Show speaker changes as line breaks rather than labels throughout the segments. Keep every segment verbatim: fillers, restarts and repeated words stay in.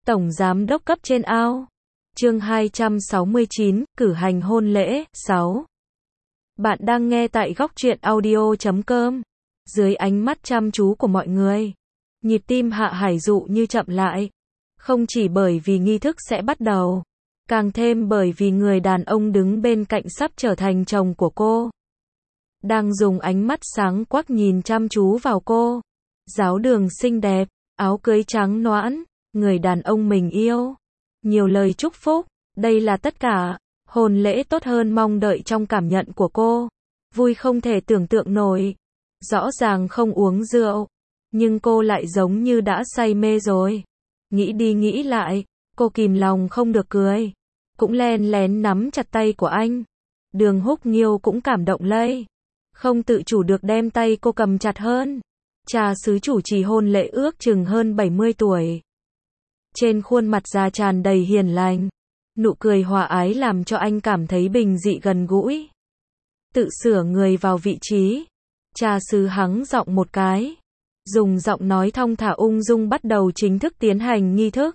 Tổng giám đốc cấp trên ao. Chương hai trăm sáu mươi chín, cử hành hôn lễ. sáu. Bạn đang nghe tại góc truyện audio chấm com. Dưới ánh mắt chăm chú của mọi người, nhịp tim Hạ Hải Dụ như chậm lại. Không chỉ bởi vì nghi thức sẽ bắt đầu, càng thêm bởi vì người đàn ông đứng bên cạnh sắp trở thành chồng của cô đang dùng ánh mắt sáng quắc nhìn chăm chú vào cô. Giáo đường xinh đẹp, áo cưới trắng nõn, người đàn ông mình yêu, nhiều lời chúc phúc, đây là tất cả. Hôn lễ tốt hơn mong đợi trong cảm nhận của cô, vui không thể tưởng tượng nổi. Rõ ràng không uống rượu, nhưng cô lại giống như đã say mê rồi. Nghĩ đi nghĩ lại, cô kìm lòng không được cười, cũng len lén nắm chặt tay của anh. Đường Húc Nghiêu cũng cảm động lây, không tự chủ được đem tay cô cầm chặt hơn. Cha xứ chủ trì hôn lễ ước chừng hơn bảy mươi tuổi. Trên khuôn mặt già tràn đầy hiền lành, nụ cười hòa ái làm cho anh cảm thấy bình dị gần gũi. Tự sửa người vào vị trí, cha xứ hắng giọng một cái, dùng giọng nói thong thả ung dung bắt đầu chính thức tiến hành nghi thức.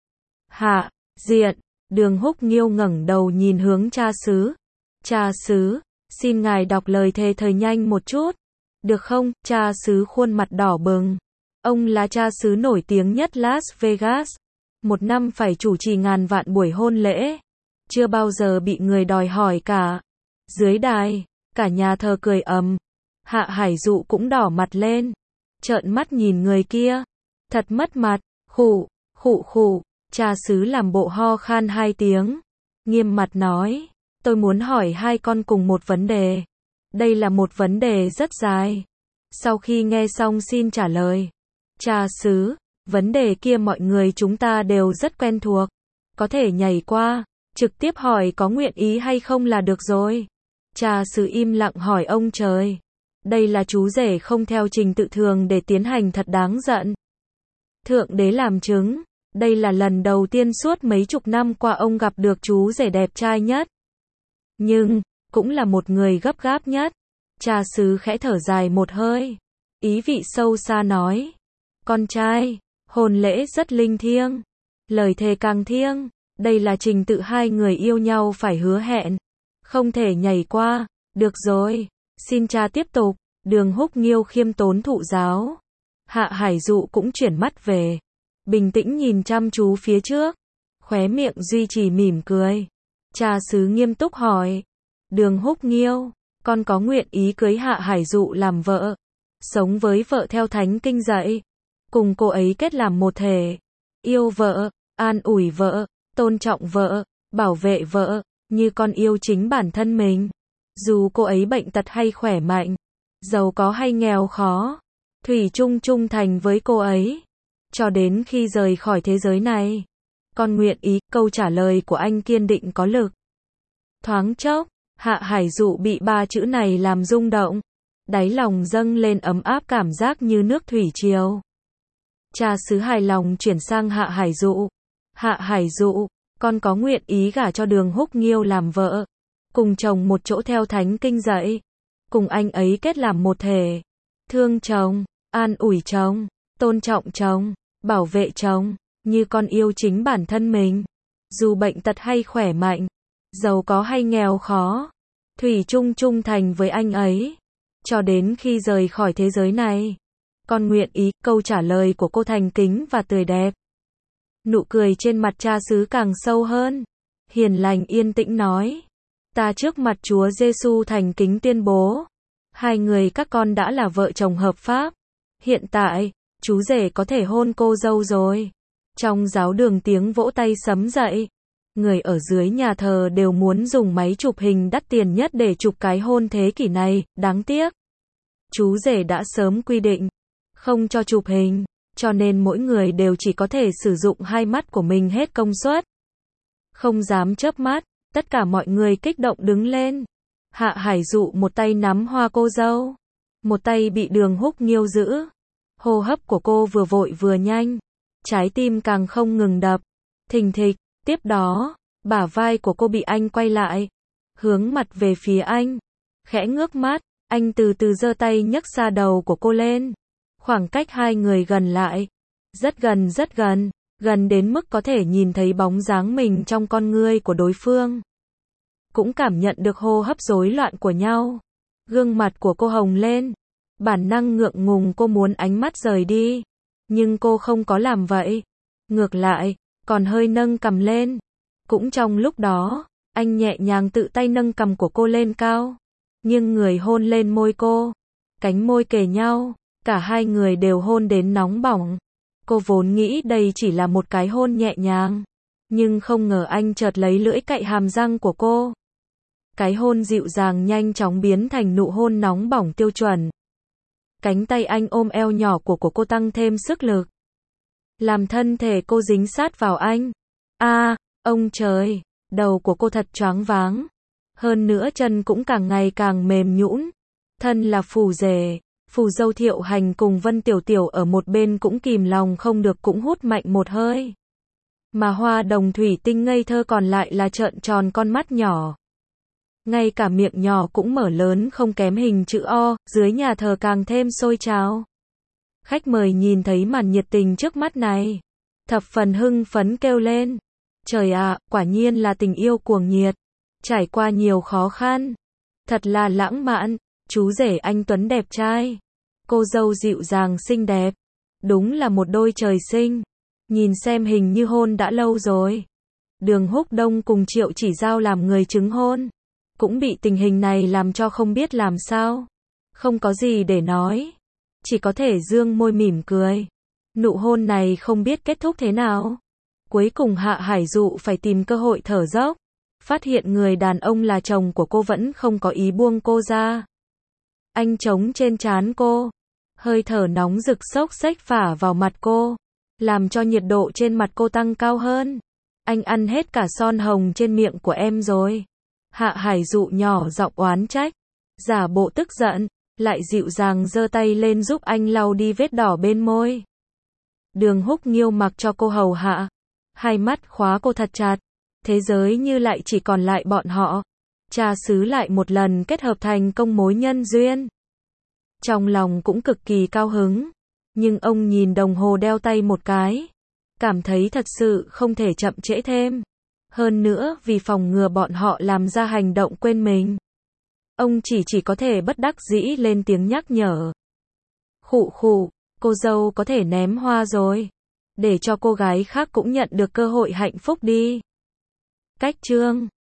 Hạ diện, Đường Húc Nghiêu ngẩng đầu nhìn hướng cha xứ. Cha xứ, xin ngài đọc lời thề thời nhanh một chút, được không? Cha xứ khuôn mặt đỏ bừng. Ông là cha xứ nổi tiếng nhất Las Vegas. Một năm phải chủ trì ngàn vạn buổi hôn lễ, chưa bao giờ bị người đòi hỏi cả. Dưới đài, cả nhà thờ cười ầm. Hạ Hải Dụ cũng đỏ mặt lên, trợn mắt nhìn người kia, thật mất mặt. Khụ, khụ khụ, cha xứ làm bộ ho khan hai tiếng, nghiêm mặt nói, tôi muốn hỏi hai con cùng một vấn đề. Đây là một vấn đề rất dài. Sau khi nghe xong xin trả lời. Cha xứ, vấn đề kia mọi người chúng ta đều rất quen thuộc, có thể nhảy qua, trực tiếp hỏi có nguyện ý hay không là được rồi. Cha xứ im lặng hỏi ông trời. Đây là chú rể không theo trình tự thường để tiến hành thật đáng giận. Thượng đế làm chứng, đây là lần đầu tiên suốt mấy chục năm qua ông gặp được chú rể đẹp trai nhất. Nhưng, cũng là một người gấp gáp nhất. Cha xứ khẽ thở dài một hơi, ý vị sâu xa nói. Con trai, hôn lễ rất linh thiêng, lời thề càng thiêng, đây là trình tự hai người yêu nhau phải hứa hẹn, không thể nhảy qua. Được rồi, xin cha tiếp tục. Đường Húc Nghiêu khiêm tốn thụ giáo. Hạ Hải Dụ cũng chuyển mắt về, bình tĩnh nhìn chăm chú phía trước, khóe miệng duy trì mỉm cười. Cha xứ nghiêm túc hỏi, Đường Húc Nghiêu, con có nguyện ý cưới Hạ Hải Dụ làm vợ, sống với vợ theo thánh kinh dạy, cùng cô ấy kết làm một thể, yêu vợ, an ủi vợ, tôn trọng vợ, bảo vệ vợ, như con yêu chính bản thân mình. Dù cô ấy bệnh tật hay khỏe mạnh, giàu có hay nghèo khó, thủy chung trung thành với cô ấy, cho đến khi rời khỏi thế giới này. Con nguyện ý. Câu trả lời của anh kiên định có lực. Thoáng chốc, Hạ Hải Dụ bị ba chữ này làm rung động, đáy lòng dâng lên ấm áp cảm giác như nước thủy triều. Cha xứ hài lòng chuyển sang Hạ Hải Dụ. Hạ Hải Dụ, con có nguyện ý gả cho Đường Húc Nghiêu làm vợ, cùng chồng một chỗ theo thánh kinh dạy, cùng anh ấy kết làm một thể, thương chồng, an ủi chồng, tôn trọng chồng, bảo vệ chồng, như con yêu chính bản thân mình. Dù bệnh tật hay khỏe mạnh, giàu có hay nghèo khó, thủy chung trung thành với anh ấy, cho đến khi rời khỏi thế giới này. Con nguyện ý. Câu trả lời của cô thành kính và tươi đẹp. Nụ cười trên mặt cha xứ càng sâu hơn, hiền lành yên tĩnh nói, ta trước mặt Chúa Giêsu thành kính tuyên bố, hai người các con đã là vợ chồng hợp pháp. Hiện tại, chú rể có thể hôn cô dâu rồi. Trong giáo đường tiếng vỗ tay sấm dậy. Người ở dưới nhà thờ đều muốn dùng máy chụp hình đắt tiền nhất để chụp cái hôn thế kỷ này. Đáng tiếc, chú rể đã sớm quy định không cho chụp hình, cho nên mỗi người đều chỉ có thể sử dụng hai mắt của mình hết công suất. Không dám chớp mắt, tất cả mọi người kích động đứng lên. Hạ Hải Dụ một tay nắm hoa cô dâu, một tay bị Đường Húc Nghiêu giữ. Hô hấp của cô vừa vội vừa nhanh, trái tim càng không ngừng đập, thình thịch. Tiếp đó, bả vai của cô bị anh quay lại, hướng mặt về phía anh, khẽ ngước mắt, anh từ từ giơ tay nhấc xa đầu của cô lên. Khoảng cách hai người gần lại, rất gần rất gần, gần đến mức có thể nhìn thấy bóng dáng mình trong con ngươi của đối phương. Cũng cảm nhận được hô hấp rối loạn của nhau. Gương mặt của cô hồng lên. Bản năng ngượng ngùng cô muốn ánh mắt rời đi. Nhưng cô không có làm vậy. Ngược lại, còn hơi nâng cằm lên. Cũng trong lúc đó, anh nhẹ nhàng tự tay nâng cằm của cô lên cao. Nhưng người hôn lên môi cô. Cánh môi kề nhau. Cả hai người đều hôn đến nóng bỏng. Cô vốn nghĩ đây chỉ là một cái hôn nhẹ nhàng. Nhưng không ngờ anh chợt lấy lưỡi cạy hàm răng của cô. Cái hôn dịu dàng nhanh chóng biến thành nụ hôn nóng bỏng tiêu chuẩn. Cánh tay anh ôm eo nhỏ của của cô tăng thêm sức lực. Làm thân thể cô dính sát vào anh. A, à, ông trời, đầu của cô thật choáng váng. Hơn nữa chân cũng càng ngày càng mềm nhũn. Thân là phù rể, phù dâu Thiệu Hành cùng Vân Tiểu Tiểu ở một bên cũng kìm lòng không được cũng hút mạnh một hơi. Mà Hoa Đồng thủy tinh ngây thơ còn lại là trợn tròn con mắt nhỏ. Ngay cả miệng nhỏ cũng mở lớn không kém hình chữ O, dưới nhà thờ càng thêm sôi trào. Khách mời nhìn thấy màn nhiệt tình trước mắt này. Thập phần hưng phấn kêu lên. Trời ạ, à, quả nhiên là tình yêu cuồng nhiệt. Trải qua nhiều khó khăn. Thật là lãng mạn. Chú rể anh Tuấn đẹp trai. Cô dâu dịu dàng xinh đẹp. Đúng là một đôi trời sinh. Nhìn xem hình như hôn đã lâu rồi. Đường Húc Đông cùng Triệu Chỉ Giao làm người chứng hôn. Cũng bị tình hình này làm cho không biết làm sao. Không có gì để nói. Chỉ có thể dương môi mỉm cười. Nụ hôn này không biết kết thúc thế nào. Cuối cùng Hạ Hải Dụ phải tìm cơ hội thở dốc. Phát hiện người đàn ông là chồng của cô vẫn không có ý buông cô ra. Anh chống trên trán cô. Hơi thở nóng rực xốc xếch phả vào mặt cô. Làm cho nhiệt độ trên mặt cô tăng cao hơn. Anh ăn hết cả son hồng trên miệng của em rồi. Hạ Hải Dụ nhỏ giọng oán trách. Giả bộ tức giận. Lại dịu dàng giơ tay lên giúp anh lau đi vết đỏ bên môi. Đường Húc Nghiêu mặc cho cô hầu hạ. Hai mắt khóa cô thật chặt. Thế giới như lại chỉ còn lại bọn họ. Cha xứ lại một lần kết hợp thành công mối nhân duyên. Trong lòng cũng cực kỳ cao hứng. Nhưng ông nhìn đồng hồ đeo tay một cái. Cảm thấy thật sự không thể chậm trễ thêm. Hơn nữa vì phòng ngừa bọn họ làm ra hành động quên mình. Ông chỉ chỉ có thể bất đắc dĩ lên tiếng nhắc nhở. Khụ khụ, cô dâu có thể ném hoa rồi. Để cho cô gái khác cũng nhận được cơ hội hạnh phúc đi. Cách chương